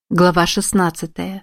Глава 16.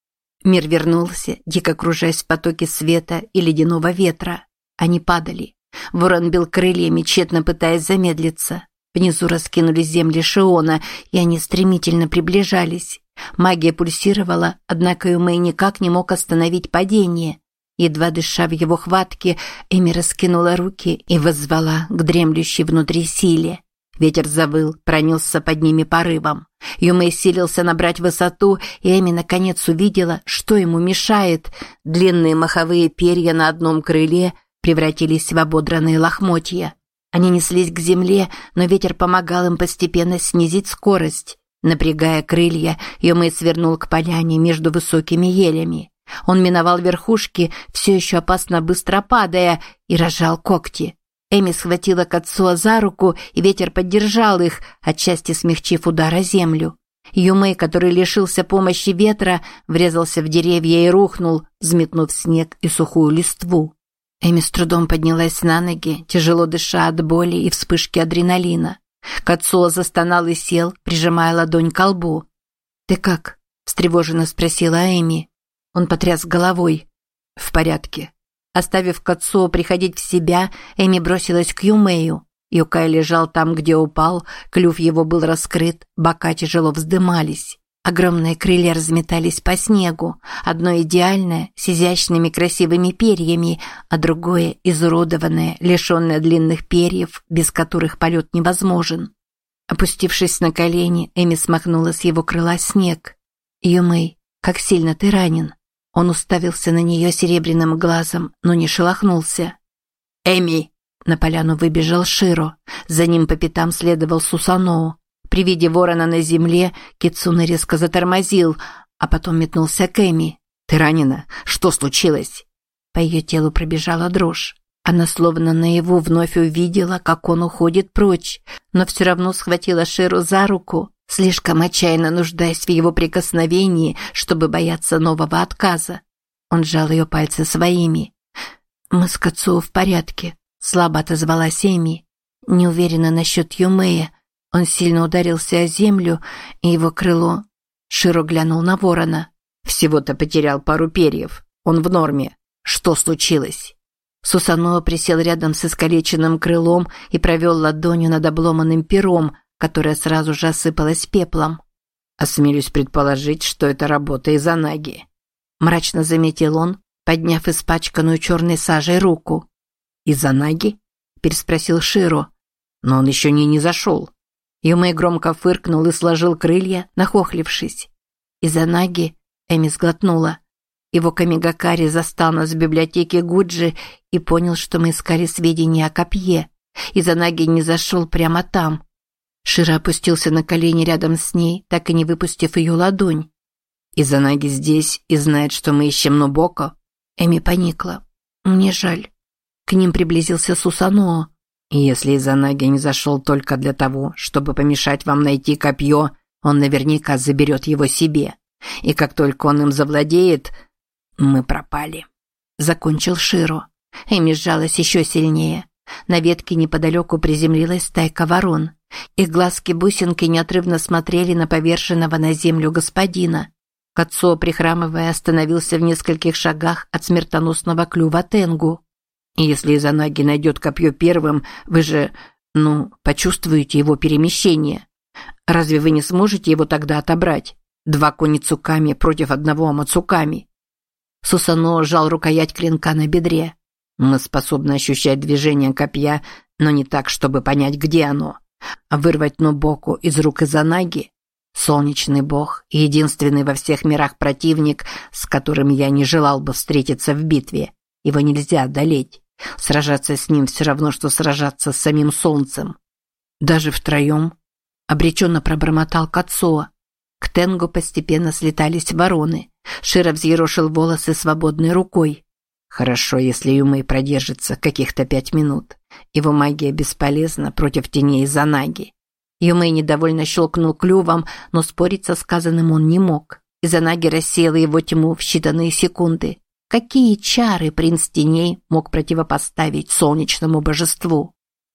Мир вернулся, дико кружась в потоке света и ледяного ветра. Они падали. Ворон бил крыльями, тщетно пытаясь замедлиться. Внизу раскинулись земли Шиона, и они стремительно приближались. Магия пульсировала, однако Юмэй никак не мог остановить падение. Едва дыша в его хватке, Эми раскинула руки и воззвала к дремлющей внутри силе. Ветер завыл, пронесся под ними порывом. Юмэй силился набрать высоту, и Эми наконец увидела, что ему мешает. Длинные маховые перья на одном крыле превратились в ободранные лохмотья. Они неслись к земле, но ветер помогал им постепенно снизить скорость. Напрягая крылья, Юмэй свернул к поляне между высокими елями. Он миновал верхушки, все еще опасно быстро падая, и разжал когти. Эми схватила Кацуо за руку, и ветер поддержал их, отчасти смягчив удар о землю. Юмэй, который лишился помощи ветра, врезался в деревья и рухнул, взметнув снег и сухую листву. Эми с трудом поднялась на ноги, тяжело дыша от боли и вспышки адреналина. Кацуо застонал и сел, прижимая ладонь к лбу. «Ты как?» – встревоженно спросила Эми. Он потряс головой. «В порядке». Оставив Кацуо приходить в себя, Эми бросилась к Юмэю. Юкай лежал там, где упал, клюв его был раскрыт, бока тяжело вздымались. Огромные крылья разметались по снегу, одно идеальное, с изящными красивыми перьями, а другое изуродованное, лишенное длинных перьев, без которых полет невозможен. Опустившись на колени, Эми смахнула с его крыла снег. «Юмэй, как сильно ты ранен?» Он уставился на нее серебряным глазом, но не шелохнулся. «Эми!» На поляну выбежал Широ. За ним по пятам следовал Сусаноо. При виде ворона на земле Кицуне резко затормозил, а потом метнулся к Эми. «Ты ранена? Что случилось?» По ее телу пробежала дрожь. Она словно наяву вновь увидела, как он уходит прочь, но все равно схватила Широ за руку, слишком отчаянно нуждаясь в его прикосновении, чтобы бояться нового отказа. Он сжал ее пальцы своими. «Мы с Кацуо в порядке», – слабо отозвалась Эми. Не уверена насчет Юмэя. Он сильно ударился о землю, и его крыло... Широ глянул на ворона. «Всего-то потерял пару перьев. Он в норме. Что случилось?» Сусаноо присел рядом с искалеченным крылом и провел ладонью над обломанным пером, которое сразу же осыпалось пеплом. «Осмелюсь предположить, что это работа Изанаги», – мрачно заметил он, подняв испачканную черной сажей руку. «Изанаги?» – переспросил Широ. «Но он еще не зашел». Юмэй громко фыркнул и сложил крылья, нахохлившись. «Изанаги?» – Эми сглотнула. Его камигакари застал нас в библиотеке Гуджи и понял, что мы искали сведения о копье. Изанаги не зашел прямо там. Широ опустился на колени рядом с ней, так и не выпустив ее ладонь. «Изанаги здесь и знает, что мы ищем Нобоко?» Эми поникла. «Мне жаль». К ним приблизился Сусаноо. «Если Изанаги не зашел только для того, чтобы помешать вам найти копье, он наверняка заберет его себе. И как только он им завладеет, мы пропали», – закончил Широ. Эми сжалась еще сильнее. На ветке неподалеку приземлилась стайка ворон. Их глазки-бусинки неотрывно смотрели на поверженного на землю господина. Кацуо, прихрамывая, остановился в нескольких шагах от смертоносного клюва Тенгу. «Если Изанаги найдет копье первым, вы же, почувствуете его перемещение. Разве вы не сможете его тогда отобрать? 2 Коницуками против 1 Амацуками». Сусаноо сжал рукоять клинка на бедре. «Мы способны ощущать движение копья, но не так, чтобы понять, где оно. А вырвать Нобоку из рук Изанаги – солнечный бог и единственный во всех мирах противник, с которым я не желал бы встретиться в битве. Его нельзя одолеть. Сражаться с ним все равно, что сражаться с самим солнцем. Даже втроем», – обреченно пробормотал Кацуо. К Тенгу постепенно слетались вороны. Широ взъерошил волосы свободной рукой. «Хорошо, если Юмэй продержится каких-то 5 минут. Его магия бесполезна против теней Изанаги». Юмэй недовольно щелкнул клювом, но спорить со сказанным он не мог. Изанаги рассеяла его тьму в считанные секунды. Какие чары принц теней мог противопоставить солнечному божеству?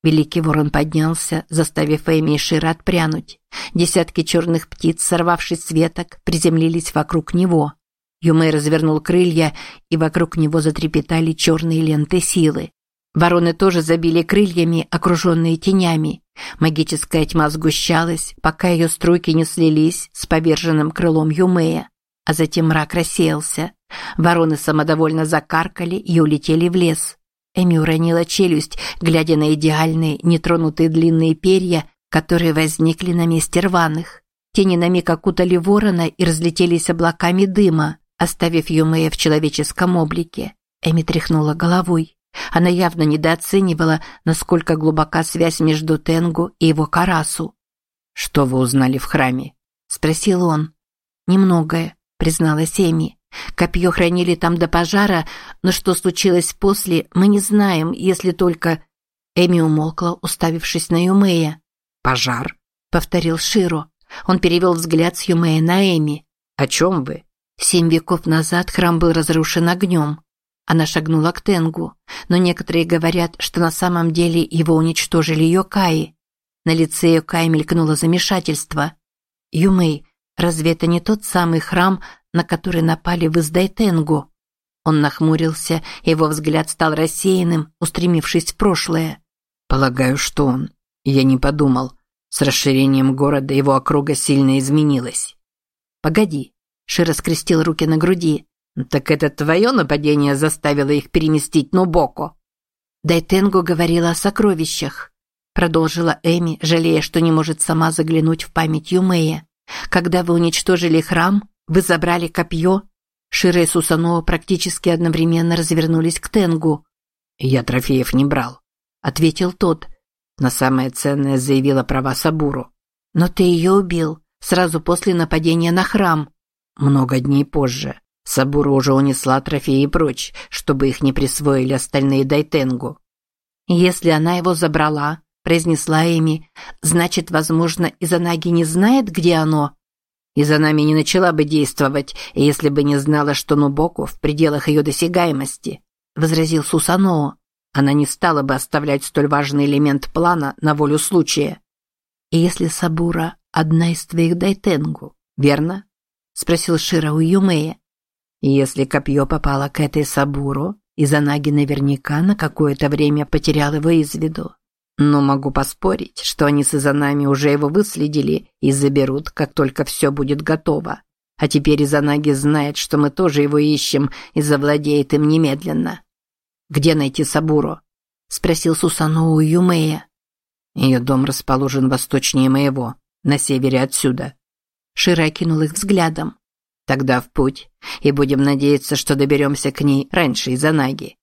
Великий ворон поднялся, заставив Эми и Шира отпрянуть. Десятки черных птиц, сорвавшись с веток, приземлились вокруг него. Юмэй развернул крылья, и вокруг него затрепетали черные ленты силы. Вороны тоже забили крыльями, окруженные тенями. Магическая тьма сгущалась, пока ее струйки не слились с поверженным крылом Юмэя. А затем мрак рассеялся. Вороны самодовольно закаркали и улетели в лес. Эми уронила челюсть, глядя на идеальные, нетронутые длинные перья, которые возникли на месте рваных. Тени на миг окутали ворона и разлетелись облаками дыма, оставив Юмэя в человеческом облике. Эми тряхнула головой. Она явно недооценивала, насколько глубока связь между Тенгу и его Карасу. «Что вы узнали в храме?» – спросил он. «Немногое», – призналась Эми. «Копье хранили там до пожара, но что случилось после, мы не знаем, если только...» Эми умолкла, уставившись на Юмэя. «Пожар?» – повторил Широ. Он перевел взгляд с Юмэя на Эми. «О чем вы?» 7 веков назад храм был разрушен огнем. Она шагнула к Тенгу, но некоторые говорят, что на самом деле его уничтожили Йокаи. На лице Йокаи мелькнуло замешательство. «Юмэй, разве это не тот самый храм, на который напали в Издай-Тенгу?» Он нахмурился, его взгляд стал рассеянным, устремившись в прошлое. «Полагаю, что он. Я не подумал. С расширением города его округа сильно изменилась». «Погоди», — Широ скрестил руки на груди. «Так это твое нападение заставило их переместить Нубоко?» «Дайтенгу говорила о сокровищах», — продолжила Эми, жалея, что не может сама заглянуть в память Юмэя. «Когда вы уничтожили храм, вы забрали копье?» Широ и Сусаноо практически одновременно развернулись к Тенгу. «Я трофеев не брал», — ответил тот. «На самое ценное заявила права Сабуру». «Но ты ее убил, сразу после нападения на храм». «Много дней позже. Сабуру уже унесла трофеи прочь, чтобы их не присвоили остальные Дайтенгу». «Если она его забрала», – произнесла Эми, – «значит, возможно, Изанаги не знает, где оно?» «Изанами не начала бы действовать, если бы не знала, что Нубоку в пределах ее досягаемости», – возразил Сусаноо. «Она не стала бы оставлять столь важный элемент плана на волю случая». «И если Сабура одна из твоих Дайтенгу, верно?» – спросил Широ у Юмэя. «Если копье попало к этой Сабуру, Изанаги наверняка на какое-то время потерял его из виду. Но могу поспорить, что они с Изанами уже его выследили и заберут, как только все будет готово. А теперь Изанаги знает, что мы тоже его ищем и завладеет им немедленно». «Где найти Сабуру?» – спросил Сусаноо у Юмэя. «Ее дом расположен восточнее моего, на севере отсюда». Широ окинул их взглядом. «Тогда в путь, и будем надеяться, что доберемся к ней раньше Изанаги».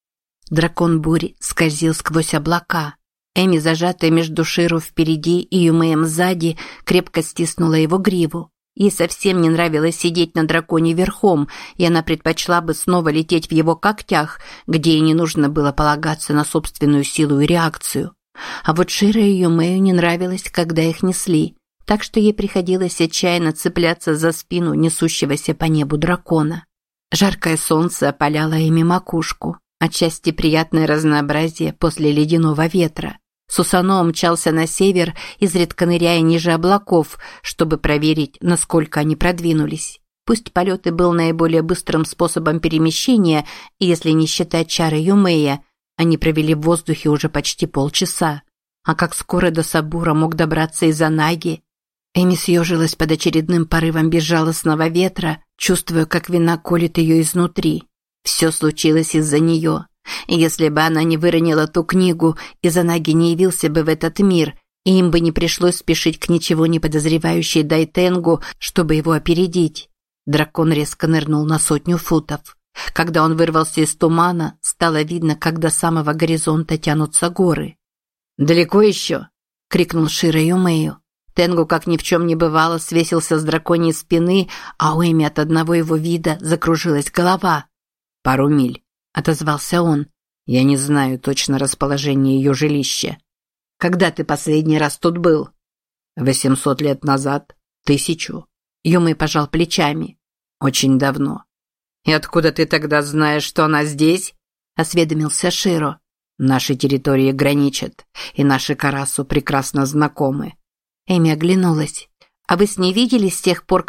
Дракон бури скользил сквозь облака. Эми, зажатая между Широ впереди и Юмэем сзади, крепко стиснула его гриву. Ей совсем не нравилось сидеть на драконе верхом, и она предпочла бы снова лететь в его когтях, где ей не нужно было полагаться на собственную силу и реакцию. А вот Широ и Юмэю не нравилось, когда их несли, так что ей приходилось отчаянно цепляться за спину несущегося по небу дракона. Жаркое солнце опаляло ими макушку, отчасти приятное разнообразие после ледяного ветра. Сусаноо мчался на север, изредка ныряя ниже облаков, чтобы проверить, насколько они продвинулись. Пусть полет и был наиболее быстрым способом перемещения, если не считать чары Юмэя, они провели в воздухе уже почти полчаса. А как скоро до Сабура мог добраться Изанаги? Эми съежилась под очередным порывом безжалостного ветра, чувствуя, как вина колет ее изнутри. Все случилось из-за нее. И если бы она не выронила ту книгу, Изанаги не явился бы в этот мир, и им бы не пришлось спешить к ничего не подозревающей Дайтенгу, чтобы его опередить. Дракон резко нырнул на 100 футов. Когда он вырвался из тумана, стало видно, как до самого горизонта тянутся горы. «Далеко еще?» – крикнул Широ Юмэю. Тенгу, как ни в чем не бывало, свесился с драконьей спины, а у Эми от одного его вида закружилась голова. «Пару миль», – отозвался он. «Я не знаю точно расположение ее жилища». «Когда ты последний раз тут был?» 800 лет назад. 1000. Юмэй пожал плечами. «Очень давно». «И откуда ты тогда знаешь, что она здесь?» – осведомился Широ. Наши территории граничат, и наши Карасу прекрасно знакомы». Эми оглянулась. «А вы с ней виделись с тех пор,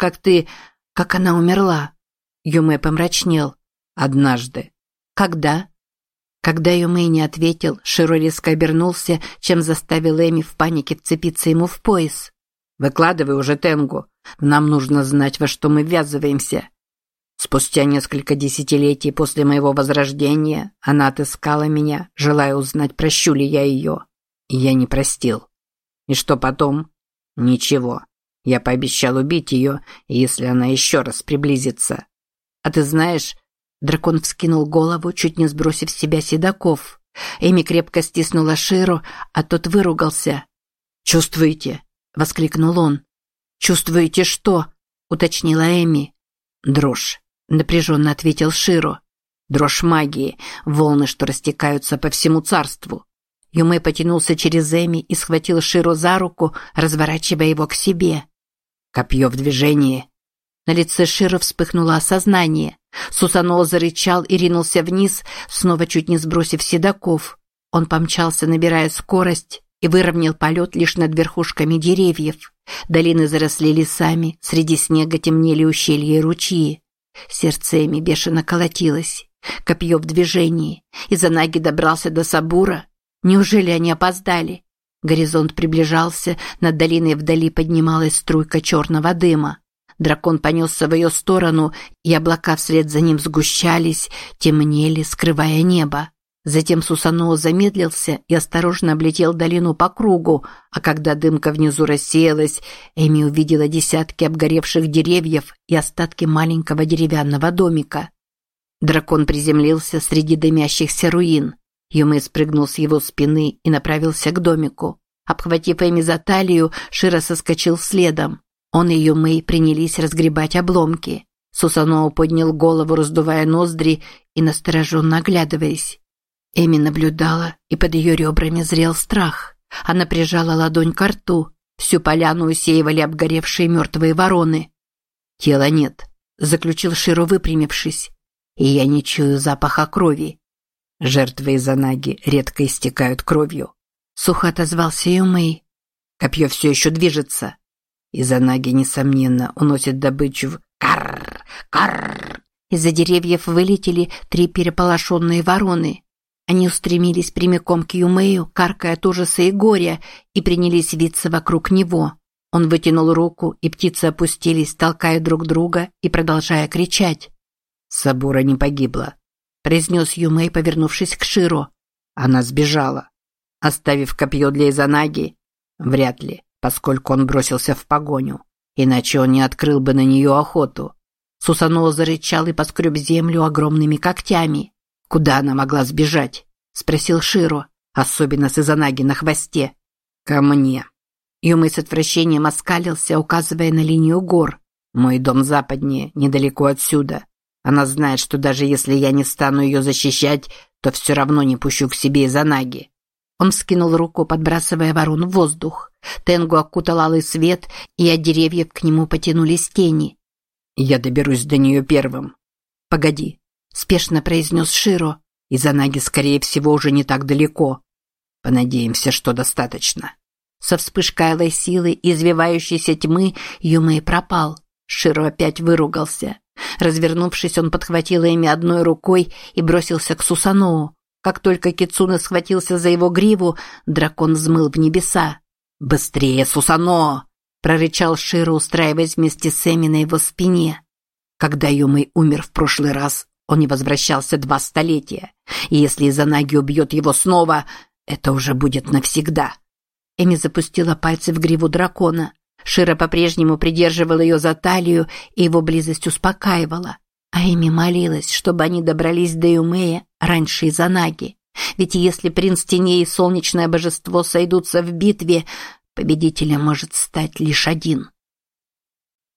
как она умерла?» Юмэ помрачнел. «Однажды». «Когда?» Когда Юмэ не ответил, Широ резко обернулся, чем заставил Эми в панике вцепиться ему в пояс. «Выкладывай уже, Тенгу. Нам нужно знать, во что мы ввязываемся». Спустя несколько десятилетий после моего возрождения она отыскала меня, желая узнать, прощу ли я ее. И я не простил. И что потом? Ничего. Я пообещал убить ее, если она еще раз приблизится. А ты знаешь... Дракон вскинул голову, чуть не сбросив с себя седаков. Эми крепко стиснула Широ, а тот выругался. «Чувствуете?» – воскликнул он. «Чувствуете что?» – уточнила Эми. «Дрожь», – напряженно ответил Широ. «Дрожь магии, волны, что растекаются по всему царству». Юмэ потянулся через Эми и схватил Широ за руку, разворачивая его к себе. «Копье в движении». На лице Широ вспыхнуло осознание. Сусаноо зарычал и ринулся вниз, снова чуть не сбросив седаков. Он помчался, набирая скорость, и выровнял полет лишь над верхушками деревьев. Долины заросли лесами, среди снега темнели ущелья и ручьи. Сердце Эми бешено колотилось. Копье в движении. Изанаги добрался до Сабура. Неужели они опоздали? Горизонт приближался, над долиной вдали поднималась струйка черного дыма. Дракон понесся в ее сторону, и облака вслед за ним сгущались, темнели, скрывая небо. Затем Сусаноо замедлился и осторожно облетел долину по кругу, а когда дымка внизу рассеялась, Эми увидела десятки обгоревших деревьев и остатки маленького деревянного домика. Дракон приземлился среди дымящихся руин. Юмэ спрыгнул с его спины и направился к домику. Обхватив Эми за талию, Широ соскочил следом. Он и Юмэ принялись разгребать обломки. Сусаноо поднял голову, раздувая ноздри и настороженно оглядываясь. Эми наблюдала, и под ее ребрами зрел страх. Она прижала ладонь к рту. Всю поляну усеивали обгоревшие мертвые вороны. «Тела нет», – заключил Широ, выпрямившись. «И я не чую запаха крови». «Жертвы Изанаги редко истекают кровью», – сухо отозвался Юмэ. «Копье все еще движется». Изанаги, несомненно, уносит добычу в... Карр! Карр! Из-за деревьев вылетели 3 переполошенные вороны. Они устремились прямиком к Юмэю, каркая от ужаса и горя, и принялись виться вокруг него. Он вытянул руку, и птицы опустились, толкая друг друга и продолжая кричать. «Сабура не погибла», – произнес Юмэ, повернувшись к Широ. «Она сбежала. Оставив копье для Изанаги? Вряд ли, поскольку он бросился в погоню. Иначе он не открыл бы на нее охоту». Сусаноо зарычал и поскреб землю огромными когтями. «Куда она могла сбежать?» – спросил Широ, особенно с Изанаги на хвосте. «Ко мне». Юмэ с отвращением оскалился, указывая на линию гор. «Мой дом западнее, недалеко отсюда. Она знает, что даже если я не стану ее защищать, то все равно не пущу к себе Изанаги». Он вскинул руку, подбрасывая ворон в воздух. Тенгу окутал алый свет, и от деревьев к нему потянулись тени. «Я доберусь до нее первым». «Погоди», – спешно произнес Широ. «Изанаги, скорее всего, уже не так далеко. Понадеемся, что достаточно». Со вспышкой алой силы и извивающейся тьмы Юмэ пропал. Широ опять выругался. Развернувшись, он подхватил Эми одной рукой и бросился к Сусаноо. Как только Кицуне схватился за его гриву, дракон взмыл в небеса. «Быстрее, Сусаноо!» – прорычал Широ, устраиваясь вместе с Эми на его спине. Когда Юмэ умер в прошлый раз, он не возвращался 2 столетия. И если Изанаги убьет его снова, это уже будет навсегда. Эми запустила пальцы в гриву дракона. Широ по-прежнему придерживал ее за талию, и его близость успокаивала. А Эми молилась, чтобы они добрались до Юмэя раньше Изанаги. Ведь если принц теней и солнечное божество сойдутся в битве, победителем может стать лишь один.